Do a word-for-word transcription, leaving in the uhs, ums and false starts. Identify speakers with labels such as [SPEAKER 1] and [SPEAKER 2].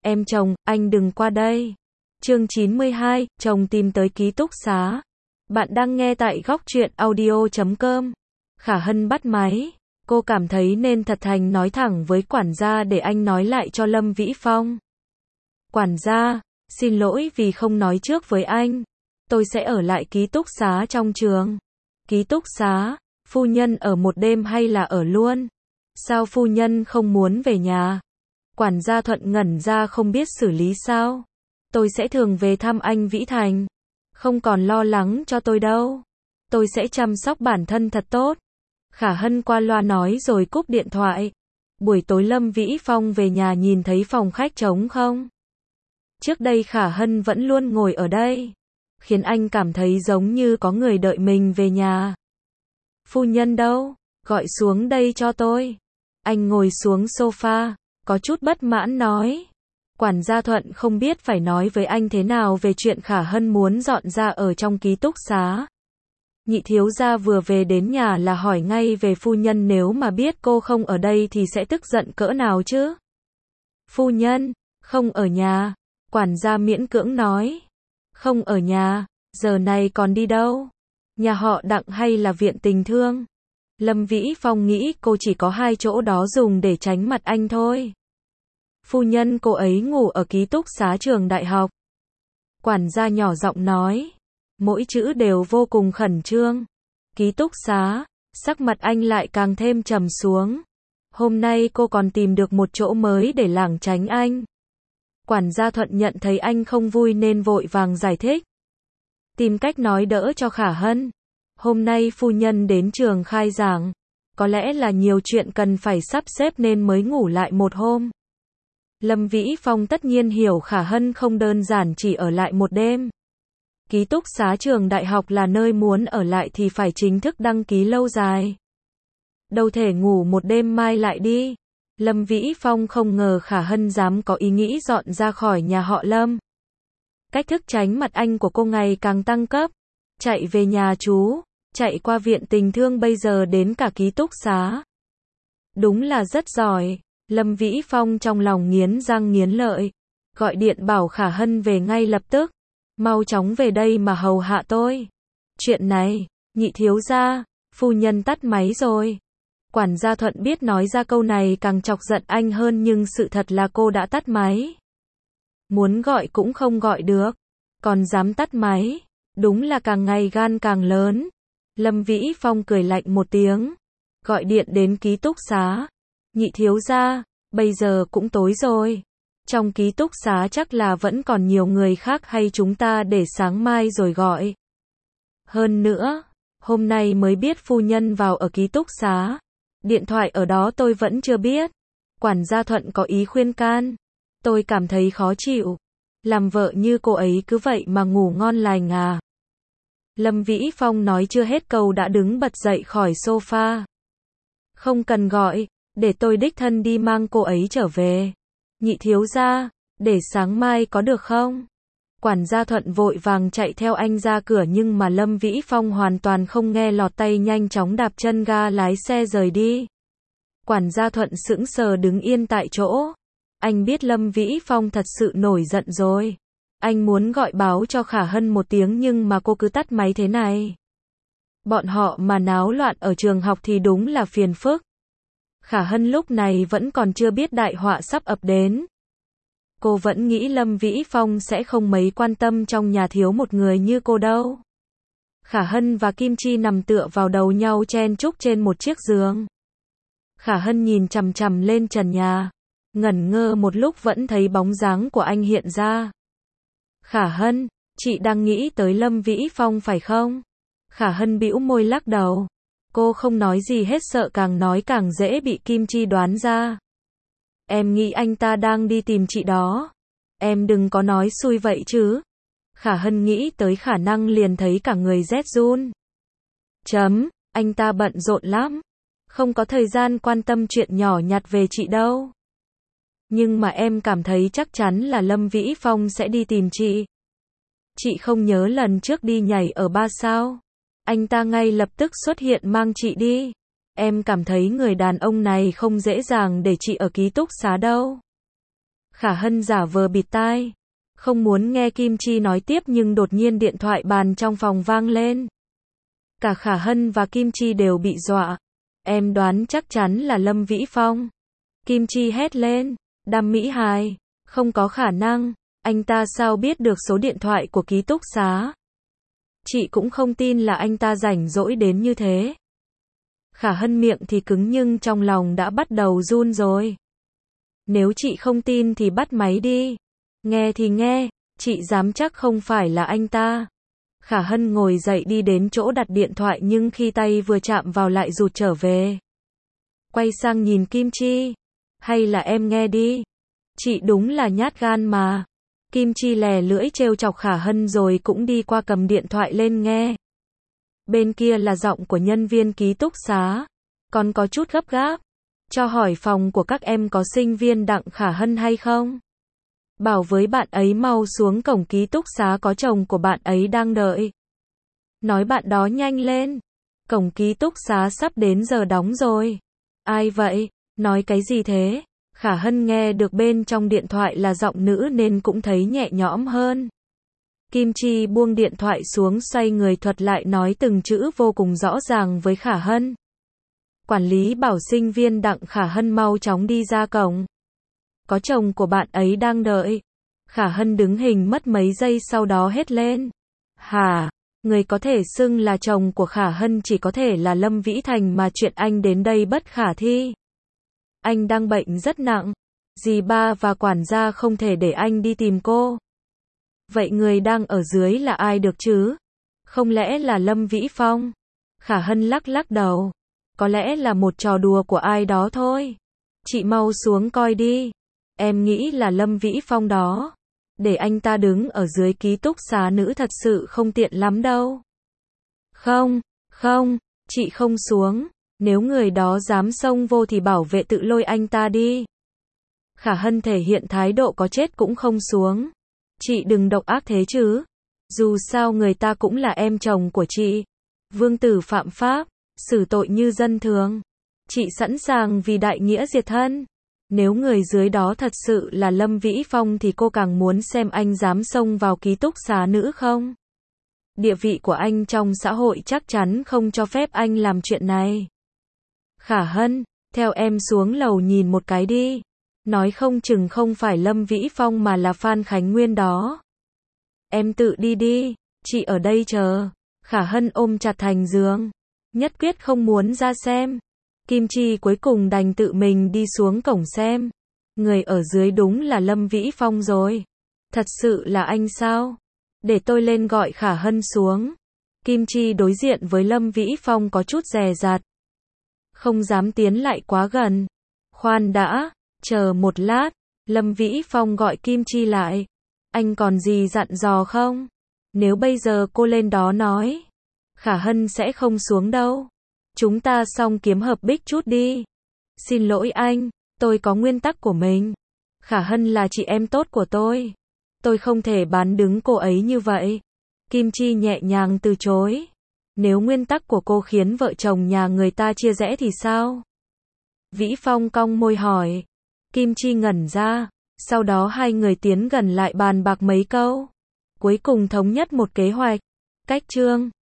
[SPEAKER 1] Em chồng, anh đừng qua đây. Chương chín mươi hai, chồng tìm tới ký túc xá. Bạn đang nghe tại góc truyện audio chấm com. Khả Hân bắt máy. Cô cảm thấy nên thật thành nói thẳng với quản gia để anh nói lại cho Lâm Vĩ Phong. Quản gia, xin lỗi vì không nói trước với anh. Tôi sẽ ở lại ký túc xá trong trường. Ký túc xá, phu nhân ở một đêm hay là ở luôn? Sao phu nhân không muốn về nhà? Quản gia Thuận ngẩn ra không biết xử lý sao. Tôi sẽ thường về thăm anh Vĩ Thành. Không còn lo lắng cho tôi đâu. Tôi sẽ chăm sóc bản thân thật tốt. Khả Hân qua loa nói rồi cúp điện thoại. Buổi tối Lâm Vĩ Phong về nhà nhìn thấy phòng khách trống không? Trước đây Khả Hân vẫn luôn ngồi ở đây, khiến anh cảm thấy giống như có người đợi mình về nhà. Phu nhân đâu? Gọi xuống đây cho tôi. Anh ngồi xuống sofa, có chút bất mãn nói. Quản gia Thuận không biết phải nói với anh thế nào về chuyện Khả Hân muốn dọn ra ở trong ký túc xá. Nhị thiếu gia vừa về đến nhà là hỏi ngay về phu nhân, nếu mà biết cô không ở đây thì sẽ tức giận cỡ nào chứ. Phu nhân, không ở nhà. Quản gia miễn cưỡng nói. Không ở nhà, giờ này còn đi đâu? Nhà họ Đặng hay là viện tình thương? Lâm Vĩ Phong nghĩ cô chỉ có hai chỗ đó dùng để tránh mặt anh thôi. Phu nhân cô ấy ngủ ở ký túc xá trường đại học. Quản gia nhỏ giọng nói. Mỗi chữ đều vô cùng khẩn trương. Ký túc xá, sắc mặt anh lại càng thêm trầm xuống. Hôm nay cô còn tìm được một chỗ mới để lảng tránh anh. Quản gia Thuận nhận thấy anh không vui nên vội vàng giải thích. Tìm cách nói đỡ cho Khả Hân. Hôm nay phu nhân đến trường khai giảng. Có lẽ là nhiều chuyện cần phải sắp xếp nên mới ngủ lại một hôm. Lâm Vĩ Phong tất nhiên hiểu Khả Hân không đơn giản chỉ ở lại một đêm. Ký túc xá trường đại học là nơi muốn ở lại thì phải chính thức đăng ký lâu dài. Đâu thể ngủ một đêm mai lại đi. Lâm Vĩ Phong không ngờ Khả Hân dám có ý nghĩ dọn ra khỏi nhà họ Lâm. Cách thức tránh mặt anh của cô ngày càng tăng cấp. Chạy về nhà chú, chạy qua viện tình thương, bây giờ đến cả ký túc xá. Đúng là rất giỏi. Lâm Vĩ Phong trong lòng nghiến răng nghiến lợi. Gọi điện bảo Khả Hân về ngay lập tức. Mau chóng về đây mà hầu hạ tôi. Chuyện này, nhị thiếu gia, phu nhân tắt máy rồi. Quản gia Thuận biết nói ra câu này càng chọc giận anh hơn, nhưng sự thật là cô đã tắt máy. Muốn gọi cũng không gọi được. Còn dám tắt máy. Đúng là càng ngày gan càng lớn. Lâm Vĩ Phong cười lạnh một tiếng. Gọi điện đến ký túc xá. Nhị thiếu gia, bây giờ cũng tối rồi. Trong ký túc xá chắc là vẫn còn nhiều người khác, hay chúng ta để sáng mai rồi gọi. Hơn nữa, hôm nay mới biết phu nhân vào ở ký túc xá. Điện thoại ở đó tôi vẫn chưa biết. Quản gia Thuận có ý khuyên can. Tôi cảm thấy khó chịu. Làm vợ như cô ấy cứ vậy mà ngủ ngon lành à. Lâm Vĩ Phong nói chưa hết câu đã đứng bật dậy khỏi sofa. Không cần gọi, để tôi đích thân đi mang cô ấy trở về. Nhị thiếu gia, để sáng mai có được không? Quản gia Thuận vội vàng chạy theo anh ra cửa, nhưng mà Lâm Vĩ Phong hoàn toàn không nghe lọt tay, nhanh chóng đạp chân ga lái xe rời đi. Quản gia Thuận sững sờ đứng yên tại chỗ. Anh biết Lâm Vĩ Phong thật sự nổi giận rồi. Anh muốn gọi báo cho Khả Hân một tiếng nhưng mà cô cứ tắt máy thế này. Bọn họ mà náo loạn ở trường học thì đúng là phiền phức. Khả Hân lúc này vẫn còn chưa biết đại họa sắp ập đến. Cô vẫn nghĩ Lâm Vĩ Phong sẽ không mấy quan tâm trong nhà thiếu một người như cô đâu. Khả Hân và Kim Chi nằm tựa vào đầu nhau chen chúc trên một chiếc giường. Khả Hân nhìn chằm chằm lên trần nhà. Ngẩn ngơ một lúc vẫn thấy bóng dáng của anh hiện ra. Khả Hân, chị đang nghĩ tới Lâm Vĩ Phong phải không? Khả Hân bĩu môi lắc đầu. Cô không nói gì hết, sợ càng nói càng dễ bị Kim Chi đoán ra. Em nghĩ anh ta đang đi tìm chị đó. Em đừng có nói xui vậy chứ. Khả Hân nghĩ tới khả năng liền thấy cả người rét run. Chấm, anh ta bận rộn lắm. Không có thời gian quan tâm chuyện nhỏ nhặt về chị đâu. Nhưng mà em cảm thấy chắc chắn là Lâm Vĩ Phong sẽ đi tìm chị. Chị không nhớ lần trước đi nhảy ở bar sao? Anh ta ngay lập tức xuất hiện mang chị đi. Em cảm thấy người đàn ông này không dễ dàng để chị ở ký túc xá đâu. Khả Hân giả vờ bịt tai, không muốn nghe Kim Chi nói tiếp nhưng đột nhiên điện thoại bàn trong phòng vang lên. Cả Khả Hân và Kim Chi đều bị dọa. Em đoán chắc chắn là Lâm Vĩ Phong. Kim Chi hét lên, Đàm Mỹ Hài, không có khả năng, anh ta sao biết được số điện thoại của ký túc xá? Chị cũng không tin là anh ta rảnh rỗi đến như thế. Khả Hân miệng thì cứng nhưng trong lòng đã bắt đầu run rồi. Nếu chị không tin thì bắt máy đi. Nghe thì nghe, chị dám chắc không phải là anh ta. Khả Hân ngồi dậy đi đến chỗ đặt điện thoại nhưng khi tay vừa chạm vào lại rụt trở về. Quay sang nhìn Kim Chi. Hay là em nghe đi. Chị đúng là nhát gan mà. Kim Chi lè lưỡi trêu chọc Khả Hân rồi cũng đi qua cầm điện thoại lên nghe. Bên kia là giọng của nhân viên ký túc xá. Còn có chút gấp gáp. Cho hỏi phòng của các em có sinh viên Đặng Khả Hân hay không? Bảo với bạn ấy mau xuống cổng ký túc xá có chồng của bạn ấy đang đợi. Nói bạn đó nhanh lên. Cổng ký túc xá sắp đến giờ đóng rồi. Ai vậy? Nói cái gì thế? Khả Hân nghe được bên trong điện thoại là giọng nữ nên cũng thấy nhẹ nhõm hơn. Kim Chi buông điện thoại xuống xoay người thuật lại nói từng chữ vô cùng rõ ràng với Khả Hân. Quản lý bảo sinh viên Đặng Khả Hân mau chóng đi ra cổng. Có chồng của bạn ấy đang đợi. Khả Hân đứng hình mất mấy giây sau đó hét lên. Hả? Người có thể xưng là chồng của Khả Hân chỉ có thể là Lâm Vĩ Thành mà chuyện anh đến đây bất khả thi. Anh đang bệnh rất nặng. Dì ba và quản gia không thể để anh đi tìm cô. Vậy người đang ở dưới là ai được chứ? Không lẽ là Lâm Vĩ Phong? Khả Hân lắc lắc đầu. Có lẽ là một trò đùa của ai đó thôi. Chị mau xuống coi đi. Em nghĩ là Lâm Vĩ Phong đó. Để anh ta đứng ở dưới ký túc xá nữ thật sự không tiện lắm đâu. Không, không, chị không xuống. Nếu người đó dám xông vô thì bảo vệ tự lôi anh ta đi. Khả Hân thể hiện thái độ có chết cũng không xuống. Chị đừng độc ác thế chứ. Dù sao người ta cũng là em chồng của chị. Vương tử phạm pháp, xử tội như dân thường. Chị sẵn sàng vì đại nghĩa diệt thân. Nếu người dưới đó thật sự là Lâm Vĩ Phong thì cô càng muốn xem anh dám xông vào ký túc xá nữ không. Địa vị của anh trong xã hội chắc chắn không cho phép anh làm chuyện này. Khả Hân, theo em xuống lầu nhìn một cái đi. Nói không chừng không phải Lâm Vĩ Phong mà là Phan Khánh Nguyên đó. Em tự đi đi, chị ở đây chờ. Khả Hân ôm chặt thành giường. Nhất quyết không muốn ra xem. Kim Chi cuối cùng đành tự mình đi xuống cổng xem. Người ở dưới đúng là Lâm Vĩ Phong rồi. Thật sự là anh sao? Để tôi lên gọi Khả Hân xuống. Kim Chi đối diện với Lâm Vĩ Phong có chút dè dặt. Không dám tiến lại quá gần. Khoan đã, chờ một lát. Lâm Vĩ Phong gọi Kim Chi lại. Anh còn gì dặn dò không? Nếu bây giờ cô lên đó nói, Khả Hân sẽ không xuống đâu. Chúng ta xong kiếm hợp bích chút đi. Xin lỗi anh, tôi có nguyên tắc của mình. Khả Hân là chị em tốt của tôi. Tôi không thể bán đứng cô ấy như vậy. Kim Chi nhẹ nhàng từ chối. Nếu nguyên tắc của cô khiến vợ chồng nhà người ta chia rẽ thì sao? Vĩ Phong cong môi hỏi. Kim Chi ngẩn ra. Sau đó hai người tiến gần lại bàn bạc mấy câu. Cuối cùng thống nhất một kế hoạch. Cách Trương.